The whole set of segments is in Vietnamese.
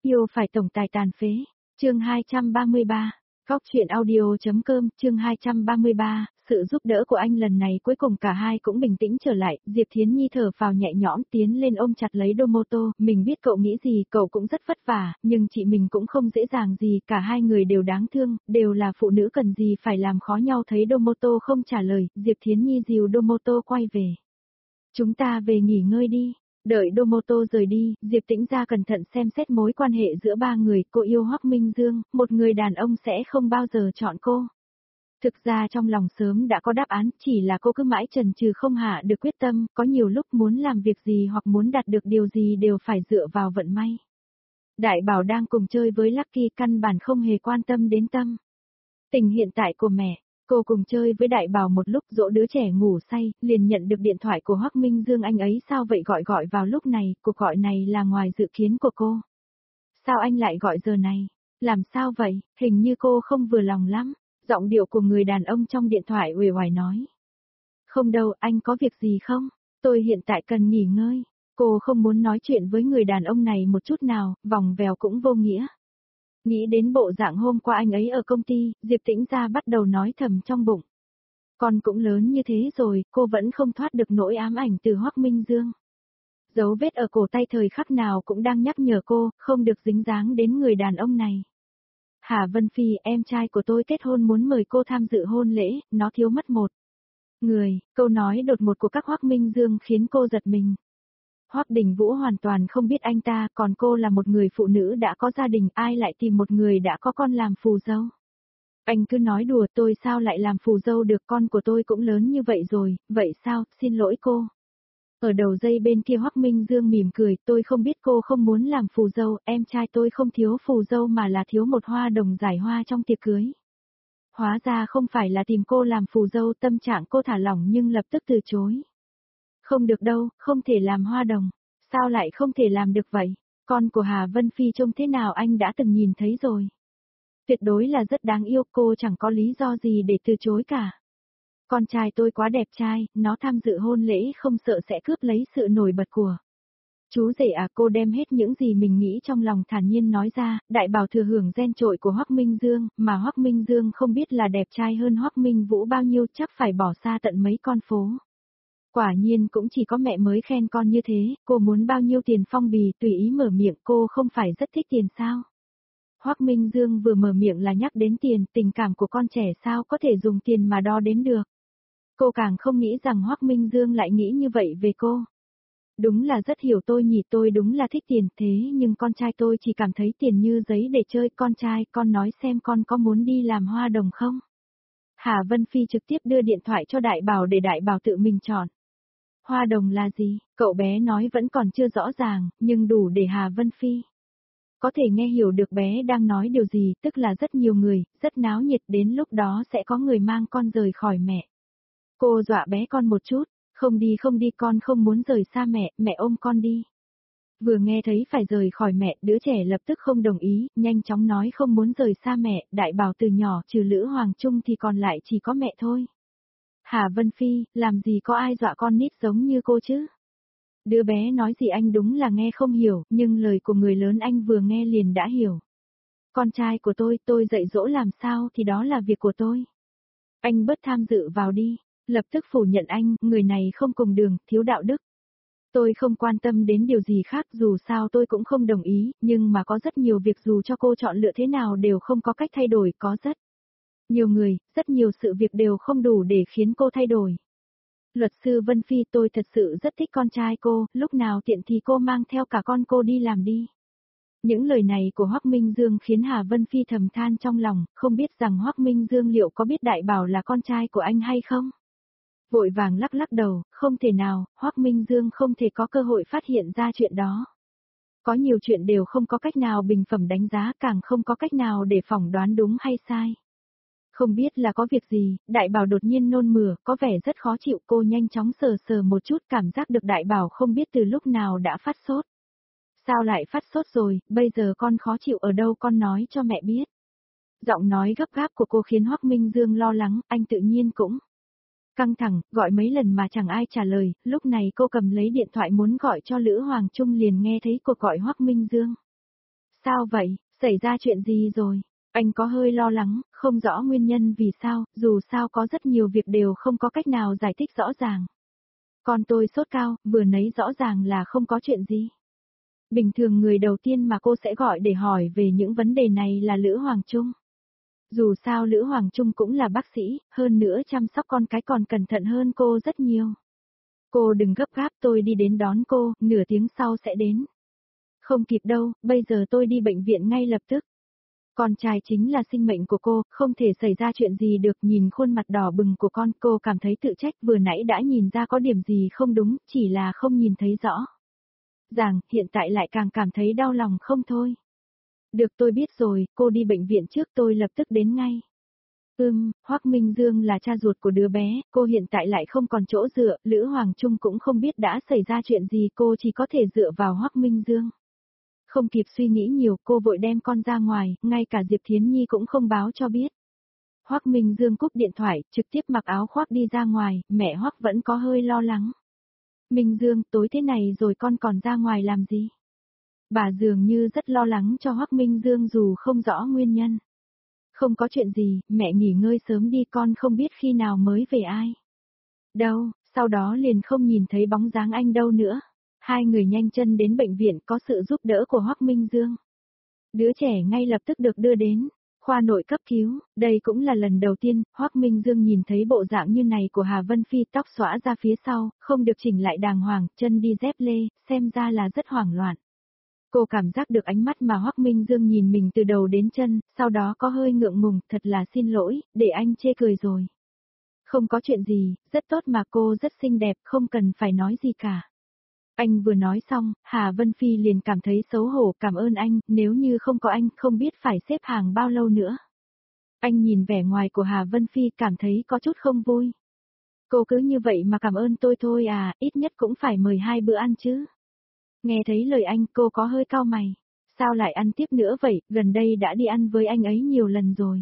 Yêu phải tổng tài tàn phế. Chương 233. Góc truyện audio.com, chương 233, sự giúp đỡ của anh lần này cuối cùng cả hai cũng bình tĩnh trở lại, Diệp Thiến Nhi thở phào nhẹ nhõm tiến lên ôm chặt lấy Domoto, mình biết cậu nghĩ gì, cậu cũng rất vất vả, nhưng chị mình cũng không dễ dàng gì, cả hai người đều đáng thương, đều là phụ nữ cần gì phải làm khó nhau. Thấy Domoto không trả lời, Diệp Thiến Nhi dìu Domoto quay về. Chúng ta về nghỉ ngơi đi. Đợi Domoto rời đi, Diệp Tĩnh Gia cẩn thận xem xét mối quan hệ giữa ba người, cô yêu Hoắc Minh Dương, một người đàn ông sẽ không bao giờ chọn cô. Thực ra trong lòng sớm đã có đáp án, chỉ là cô cứ mãi chần chừ không hạ được quyết tâm, có nhiều lúc muốn làm việc gì hoặc muốn đạt được điều gì đều phải dựa vào vận may. Đại Bảo đang cùng chơi với Lucky căn bản không hề quan tâm đến Tâm tình hiện tại của mẹ. Cô cùng chơi với Đại Bảo một lúc dỗ đứa trẻ ngủ say, liền nhận được điện thoại của Hoắc Minh Dương. Anh ấy sao vậy gọi vào lúc này, cuộc gọi này là ngoài dự kiến của cô. Sao anh lại gọi giờ này? Làm sao vậy, hình như cô không vừa lòng lắm. Giọng điệu của người đàn ông trong điện thoại uể oải nói. Không đâu, anh có việc gì không? Tôi hiện tại cần nghỉ ngơi. Cô không muốn nói chuyện với người đàn ông này một chút nào, vòng vèo cũng vô nghĩa. Nghĩ đến bộ dạng hôm qua anh ấy ở công ty, Diệp Tĩnh Gia bắt đầu nói thầm trong bụng. Con cũng lớn như thế rồi, cô vẫn không thoát được nỗi ám ảnh từ Hoắc Minh Dương. Dấu vết ở cổ tay thời khắc nào cũng đang nhắc nhở cô, không được dính dáng đến người đàn ông này. Hà Vân Phi, em trai của tôi kết hôn muốn mời cô tham dự hôn lễ, nó thiếu mất một người. Câu nói đột ngột của các Hoắc Minh Dương khiến cô giật mình. Hoắc Đình Vũ hoàn toàn không biết anh ta, còn cô là một người phụ nữ đã có gia đình, ai lại tìm một người đã có con làm phù dâu. Anh cứ nói đùa, tôi sao lại làm phù dâu được, con của tôi cũng lớn như vậy rồi, vậy sao, xin lỗi cô. Ở đầu dây bên kia Hoắc Minh Dương mỉm cười, tôi không biết cô không muốn làm phù dâu, em trai tôi không thiếu phù dâu mà là thiếu một hoa đồng giải hoa trong tiệc cưới. Hóa ra không phải là tìm cô làm phù dâu, tâm trạng cô thả lỏng nhưng lập tức từ chối. Không được đâu, không thể làm hoa đồng. Sao lại không thể làm được vậy? Con của Hà Vân Phi trông thế nào anh đã từng nhìn thấy rồi. Tuyệt đối là rất đáng yêu, cô chẳng có lý do gì để từ chối cả. Con trai tôi quá đẹp trai, nó tham dự hôn lễ không sợ sẽ cướp lấy sự nổi bật của. Chú rể à, cô đem hết những gì mình nghĩ trong lòng thản nhiên nói ra. Đại Bảo thừa hưởng gen trội của Hoắc Minh Dương, mà Hoắc Minh Dương không biết là đẹp trai hơn Hoắc Minh Vũ bao nhiêu, chắc phải bỏ xa tận mấy con phố. Quả nhiên cũng chỉ có mẹ mới khen con như thế, cô muốn bao nhiêu tiền phong bì tùy ý mở miệng, cô không phải rất thích tiền sao? Hoắc Minh Dương vừa mở miệng là nhắc đến tiền, tình cảm của con trẻ sao có thể dùng tiền mà đo đếm được. Cô càng không nghĩ rằng Hoắc Minh Dương lại nghĩ như vậy về cô. Đúng là rất hiểu tôi nhỉ, tôi đúng là thích tiền, thế nhưng con trai tôi chỉ cảm thấy tiền như giấy để chơi. Con trai, con nói xem con có muốn đi làm hoa đồng không? Hà Vân Phi trực tiếp đưa điện thoại cho Đại Bảo để Đại Bảo tự mình chọn. Hoa đồng là gì? Cậu bé nói vẫn còn chưa rõ ràng, nhưng đủ để Hà Vân Phi có thể nghe hiểu được bé đang nói điều gì, tức là rất nhiều người, rất náo nhiệt, đến lúc đó sẽ có người mang con rời khỏi mẹ. Cô dọa bé con một chút, không đi con không muốn rời xa mẹ, mẹ ôm con đi. Vừa nghe thấy phải rời khỏi mẹ, đứa trẻ lập tức không đồng ý, nhanh chóng nói không muốn rời xa mẹ. Đại Bảo từ nhỏ trừ Lữ Hoàng Trung thì còn lại chỉ có mẹ thôi. Hà Vân Phi, làm gì có ai dọa con nít giống như cô chứ? Đứa bé nói gì anh đúng là nghe không hiểu, nhưng lời của người lớn anh vừa nghe liền đã hiểu. Con trai của tôi dạy dỗ làm sao thì đó là việc của tôi. Anh bớt tham dự vào đi, lập tức phủ nhận anh, người này không cùng đường, thiếu đạo đức. Tôi không quan tâm đến điều gì khác, dù sao tôi cũng không đồng ý, nhưng mà có rất nhiều việc dù cho cô chọn lựa thế nào đều không có cách thay đổi, có rất nhiều người, rất nhiều sự việc đều không đủ để khiến cô thay đổi. Luật sư Vân Phi, tôi thật sự rất thích con trai cô, lúc nào tiện thì cô mang theo cả con cô đi làm đi. Những lời này của Hoắc Minh Dương khiến Hà Vân Phi thầm than trong lòng, không biết rằng Hoắc Minh Dương liệu có biết Đại Bảo là con trai của anh hay không? Vội vàng lắc lắc đầu, không thể nào, Hoắc Minh Dương không thể có cơ hội phát hiện ra chuyện đó. Có nhiều chuyện đều không có cách nào bình phẩm đánh giá, càng không có cách nào để phỏng đoán đúng hay sai. Không biết là có việc gì, Đại Bảo đột nhiên nôn mửa, có vẻ rất khó chịu, cô nhanh chóng sờ một chút, cảm giác được Đại Bảo không biết từ lúc nào đã phát sốt. Sao lại phát sốt rồi, bây giờ con khó chịu ở đâu, con nói cho mẹ biết. Giọng nói gấp gáp của cô khiến Hoắc Minh Dương lo lắng, anh tự nhiên cũng căng thẳng, gọi mấy lần mà chẳng ai trả lời, lúc này cô cầm lấy điện thoại muốn gọi cho Lữ Hoàng Trung liền nghe thấy cuộc gọi Hoắc Minh Dương. Sao vậy, xảy ra chuyện gì rồi? Anh có hơi lo lắng, không rõ nguyên nhân vì sao, dù sao có rất nhiều việc đều không có cách nào giải thích rõ ràng. Con tôi sốt cao, vừa nấy rõ ràng là không có chuyện gì. Bình thường người đầu tiên mà cô sẽ gọi để hỏi về những vấn đề này là Lữ Hoàng Trung. Dù sao Lữ Hoàng Trung cũng là bác sĩ, hơn nữa chăm sóc con cái còn cẩn thận hơn cô rất nhiều. Cô đừng gấp gáp, tôi đi đến đón cô, nửa tiếng sau sẽ đến. Không kịp đâu, bây giờ tôi đi bệnh viện ngay lập tức. Con trai chính là sinh mệnh của cô, không thể xảy ra chuyện gì được. Nhìn khuôn mặt đỏ bừng của con, cô cảm thấy tự trách, vừa nãy đã nhìn ra có điểm gì không đúng, chỉ là không nhìn thấy rõ. Hiện tại lại càng cảm thấy đau lòng không thôi. Được, tôi biết rồi, cô đi bệnh viện trước, tôi lập tức đến ngay. Hoắc Minh Dương là cha ruột của đứa bé, cô hiện tại lại không còn chỗ dựa, Lữ Hoàng Trung cũng không biết đã xảy ra chuyện gì, cô chỉ có thể dựa vào Hoắc Minh Dương. Không kịp suy nghĩ nhiều, cô vội đem con ra ngoài, ngay cả Diệp Thiến Nhi cũng không báo cho biết. Hoắc Minh Dương cúp điện thoại, trực tiếp mặc áo khoác đi ra ngoài, mẹ Hoắc vẫn có hơi lo lắng. Minh Dương, tối thế này rồi con còn ra ngoài làm gì? Bà dường như rất lo lắng cho Hoắc Minh Dương dù không rõ nguyên nhân. Không có chuyện gì, mẹ nghỉ ngơi sớm đi, con không biết khi nào mới về ai. Đâu, sau đó liền không nhìn thấy bóng dáng anh đâu nữa. Hai người nhanh chân đến bệnh viện có sự giúp đỡ của Hoắc Minh Dương. Đứa trẻ ngay lập tức được đưa đến khoa nội cấp cứu, đây cũng là lần đầu tiên Hoắc Minh Dương nhìn thấy bộ dạng như này của Hà Vân Phi, tóc xõa ra phía sau, không được chỉnh lại đàng hoàng, chân đi dép lê, xem ra là rất hoảng loạn. Cô cảm giác được ánh mắt mà Hoắc Minh Dương nhìn mình từ đầu đến chân, sau đó có hơi ngượng ngùng, thật là xin lỗi, để anh chê cười rồi. Không có chuyện gì, rất tốt mà, cô rất xinh đẹp, không cần phải nói gì cả. Anh vừa nói xong, Hà Vân Phi liền cảm thấy xấu hổ, cảm ơn anh, nếu như không có anh, không biết phải xếp hàng bao lâu nữa. Anh nhìn vẻ ngoài của Hà Vân Phi cảm thấy có chút không vui. Cô cứ như vậy mà cảm ơn tôi thôi à, ít nhất cũng phải mời 2 bữa ăn chứ. Nghe thấy lời anh, cô có hơi cau mày. Sao lại ăn tiếp nữa vậy, gần đây đã đi ăn với anh ấy nhiều lần rồi.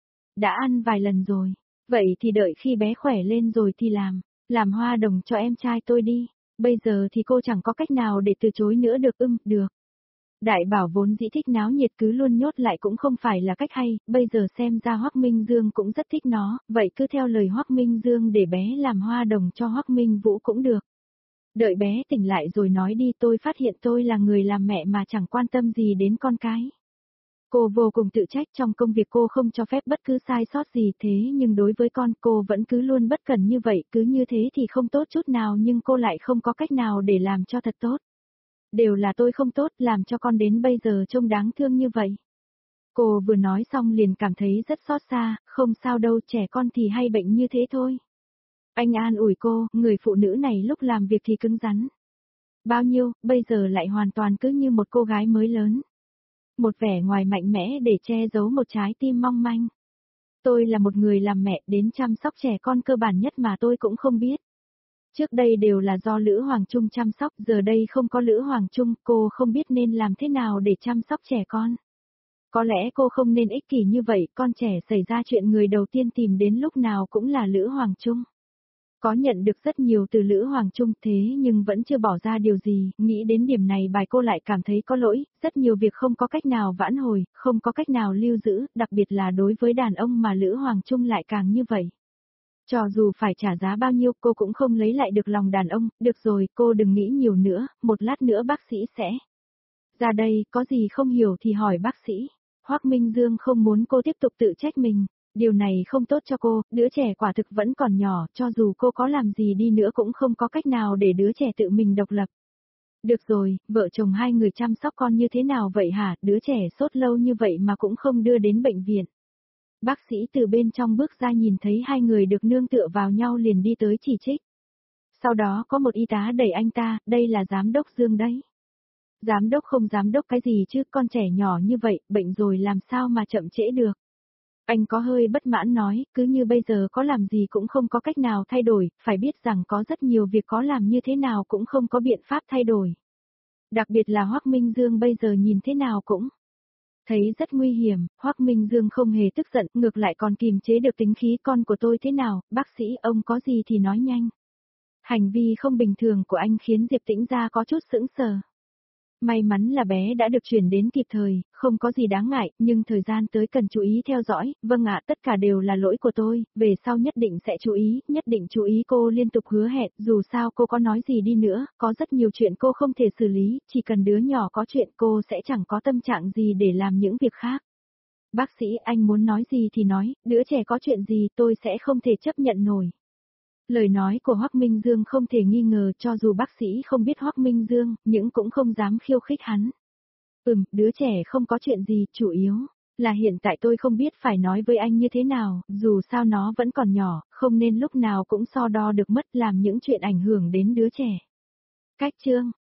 Đã ăn vài lần rồi. Vậy thì đợi khi bé khỏe lên rồi thì làm hoa đồng cho em trai tôi đi. Bây giờ thì cô chẳng có cách nào để từ chối nữa được. Được. Đại bảo vốn dĩ thích náo nhiệt cứ luôn nhốt lại cũng không phải là cách hay, bây giờ xem ra Hoắc Minh Dương cũng rất thích nó, vậy cứ theo lời Hoắc Minh Dương để bé làm hoa đồng cho Hoắc Minh Vũ cũng được. Đợi bé tỉnh lại rồi nói đi, tôi phát hiện tôi là người làm mẹ mà chẳng quan tâm gì đến con cái. Cô vô cùng tự trách, trong công việc cô không cho phép bất cứ sai sót gì, thế nhưng đối với con cô vẫn cứ luôn bất cẩn như vậy, cứ như thế thì không tốt chút nào, nhưng cô lại không có cách nào để làm cho thật tốt. Đều là tôi không tốt, làm cho con đến bây giờ trông đáng thương như vậy. Cô vừa nói xong liền cảm thấy rất xót xa, không sao đâu, trẻ con thì hay bệnh như thế thôi. Anh an ủi cô, người phụ nữ này lúc làm việc thì cứng rắn. Bao nhiêu, bây giờ lại hoàn toàn cứ như một cô gái mới lớn. Một vẻ ngoài mạnh mẽ để che giấu một trái tim mong manh. Tôi là một người làm mẹ, đến chăm sóc trẻ con cơ bản nhất mà tôi cũng không biết. Trước đây đều là do Lữ Hoàng Trung chăm sóc, giờ đây không có Lữ Hoàng Trung, cô không biết nên làm thế nào để chăm sóc trẻ con. Có lẽ cô không nên ích kỷ như vậy, con trẻ xảy ra chuyện người đầu tiên tìm đến lúc nào cũng là Lữ Hoàng Trung. Có nhận được rất nhiều từ Lữ Hoàng Trung thế nhưng vẫn chưa bỏ ra điều gì, nghĩ đến điểm này bài cô lại cảm thấy có lỗi, rất nhiều việc không có cách nào vãn hồi, không có cách nào lưu giữ, đặc biệt là đối với đàn ông mà Lữ Hoàng Trung lại càng như vậy. Cho dù phải trả giá bao nhiêu cô cũng không lấy lại được lòng đàn ông, được rồi, cô đừng nghĩ nhiều nữa, một lát nữa bác sĩ sẽ ra đây, có gì không hiểu thì hỏi bác sĩ. Hoắc Minh Dương không muốn cô tiếp tục tự trách mình. Điều này không tốt cho cô, đứa trẻ quả thực vẫn còn nhỏ, cho dù cô có làm gì đi nữa cũng không có cách nào để đứa trẻ tự mình độc lập. Được rồi, vợ chồng hai người chăm sóc con như thế nào vậy hả, đứa trẻ sốt lâu như vậy mà cũng không đưa đến bệnh viện. Bác sĩ từ bên trong bước ra nhìn thấy hai người được nương tựa vào nhau liền đi tới chỉ trích. Sau đó có một y tá đẩy anh ta, đây là giám đốc Dương đấy. Giám đốc không giám đốc cái gì chứ, con trẻ nhỏ như vậy, bệnh rồi làm sao mà chậm trễ được. Anh có hơi bất mãn nói, cứ như bây giờ có làm gì cũng không có cách nào thay đổi, phải biết rằng có rất nhiều việc có làm như thế nào cũng không có biện pháp thay đổi. Đặc biệt là Hoắc Minh Dương bây giờ nhìn thế nào cũng thấy rất nguy hiểm, Hoắc Minh Dương không hề tức giận, ngược lại còn kìm chế được tính khí, con của tôi thế nào, bác sĩ ông có gì thì nói nhanh. Hành vi không bình thường của anh khiến Diệp Tĩnh Gia có chút sững sờ. May mắn là bé đã được chuyển đến kịp thời, không có gì đáng ngại, nhưng thời gian tới cần chú ý theo dõi, vâng ạ, tất cả đều là lỗi của tôi, về sau nhất định sẽ nhất định chú ý cô liên tục hứa hẹn, dù sao cô có nói gì đi nữa, có rất nhiều chuyện cô không thể xử lý, chỉ cần đứa nhỏ có chuyện cô sẽ chẳng có tâm trạng gì để làm những việc khác. Bác sĩ, anh muốn nói gì thì nói, đứa trẻ có chuyện gì tôi sẽ không thể chấp nhận nổi. Lời nói của Hoắc Minh Dương không thể nghi ngờ, cho dù bác sĩ không biết Hoắc Minh Dương, nhưng cũng không dám khiêu khích hắn. Đứa trẻ không có chuyện gì, chủ yếu là hiện tại tôi không biết phải nói với anh như thế nào, dù sao nó vẫn còn nhỏ, không nên lúc nào cũng so đo được mất làm những chuyện ảnh hưởng đến đứa trẻ. Cách chương